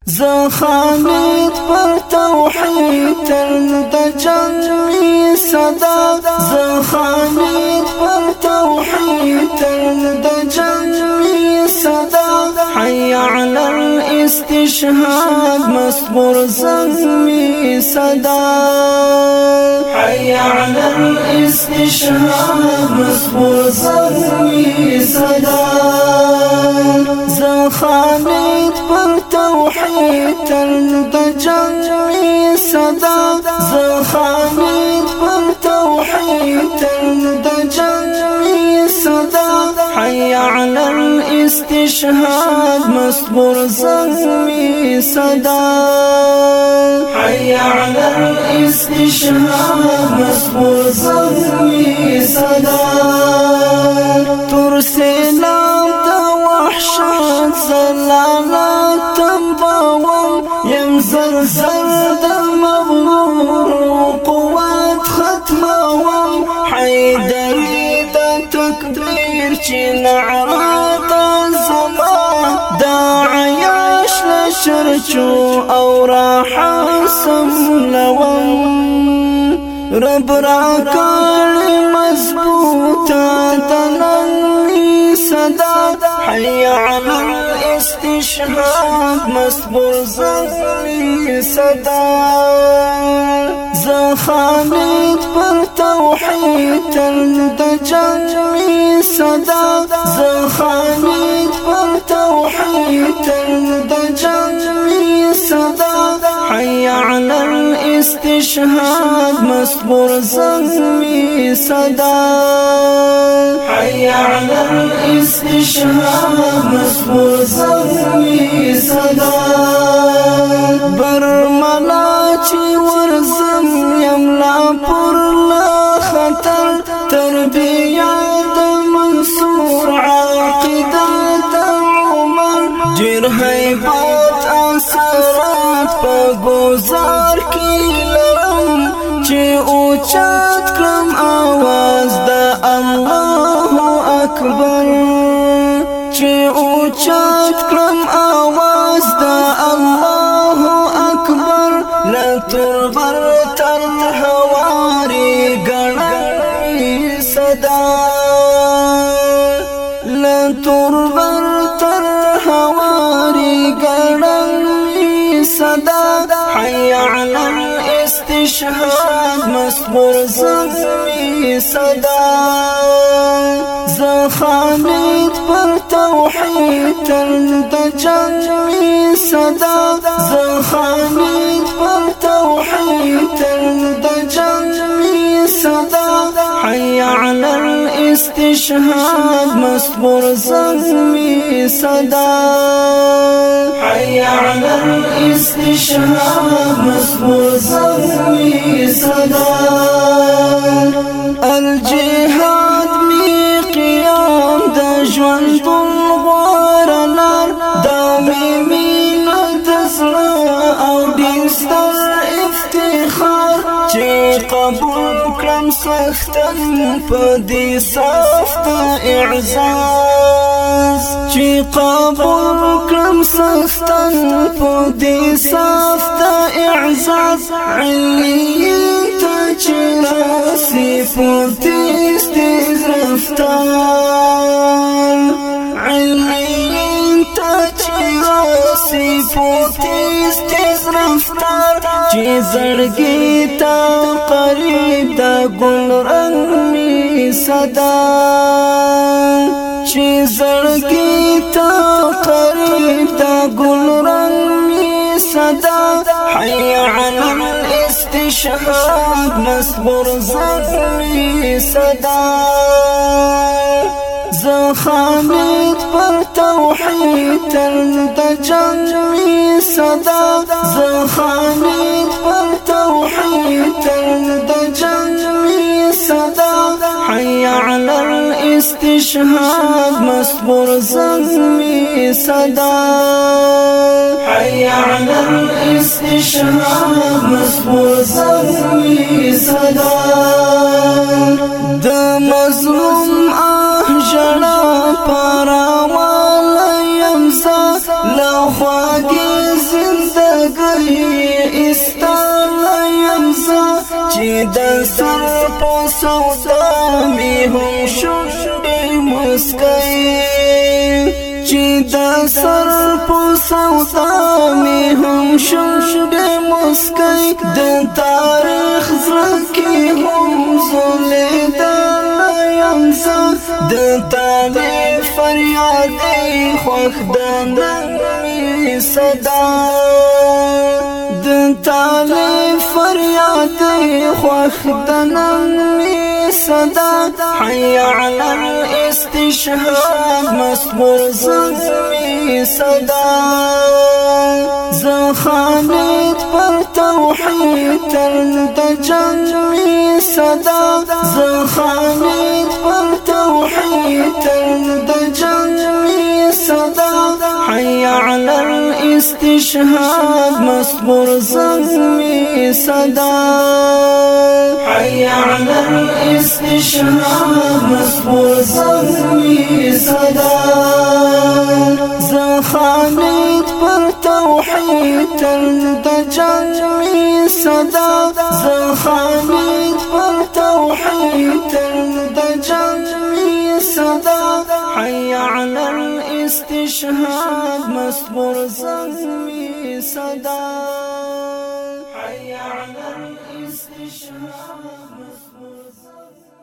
زخانت پر توحید تر د جنگ می صدا زخانت پر توحید تر د جنگ می صدا حي على الاستشهاد مصبر زمي صدا حي على الاستشهاد مصبر زمي صدا زخانت پر توحید تر د جنگ می صدا زخانت پر توحید تر د جنگ می صدا حي على الاستشهاد مصبر زمي صدا حي على الاستشهاد مصبر زمي صدا ترسلام دا وحشت زلالات تنباوم یم زرزر دا مغرور قوات ختماوم حیدری دا تکبیر چی نعرات الزمان دا عیاش لشرچو او راحا سملوم رب راکالی مضبوطا دننی صدا حي على الاستشهاد مصبر زمي صدا زخانت پر توحید تر د جنگ می صدا زخانت پر توحید تر د جنگ می صدا حي على الاستشهاد مصبر زمي صدا حي على الاستشهاد مصبر زمي صدا برملا چی ورزم یملا پر لا خطر تربیه د منصور عاقدت عمر جر حیبات اثرات پا گزار کی لرم چی اوچات کرم آواز دا الله اکبر چی اوچات کرم آواز دا الله اکبر لتر برتر حواری گرمی صدا لتر برتر حواری گرمی صدا حي على الاستشهاد مصبر زمي صدا زخانت پر توحید تر د جنگ می صدا زخانت پر توحید تر د جنگ می صدا حي على الاستشهاد مصبر زمي صدا حي على الاستشهاد مصبر زمي صدا الجهاد می قیام د ژوند غوارلار دا میمین تسرا او دینستر افتخار چی قبول کرم سختن پا دی صفت اعزاز چی قبول کرم سختن پا دی صفت اعزاز علیین تا چی راسی پا تیز تیز رفتار علیین تا چی راسی پا تیز تیز رفتار چی زرگی تا قریب دا گل رنگ می صدا چی زرگی تا قریب دا گل رنگ می صدا حي على الاستشهاد مصبر زمي صدا زخانت پر توحید تر د جنگ می صدا زخانت پر توحید تر د جنگ می صدا حي على الاستشهاد مصبر زمي صدا حي على الاستشهاد مصبر زمي صدا د مظلوم جڑا پارا والا یمزا لخواگی زندگی مرګي استاله يمزه چې د سر په سودا مې هم شونډې مسکي چې د سر په سودا مې هم شونډې مسکي د تاریخ زړه کې هم زولېدله یمزه د طالب فریاد خوښ د نغمې صدا د طالب فریاد خوښ د نغمې صدا حي على الاستشهاد مصبر زلمي صدا زخانت پر توحید تر د جنمي صدا زخانت پر توحید تر د جنمي صدا حي على الاستشهاد مصبر زلمي صدا حي على الاستشهاد مصبر زلمي صدا زخانت پر توحید تر د جنمي صدا زخانت پر توحید تر د جنمي صدا حي على الاستشهاد مصبر زلمي صدا حي على الاستشهاد مصبر زلمي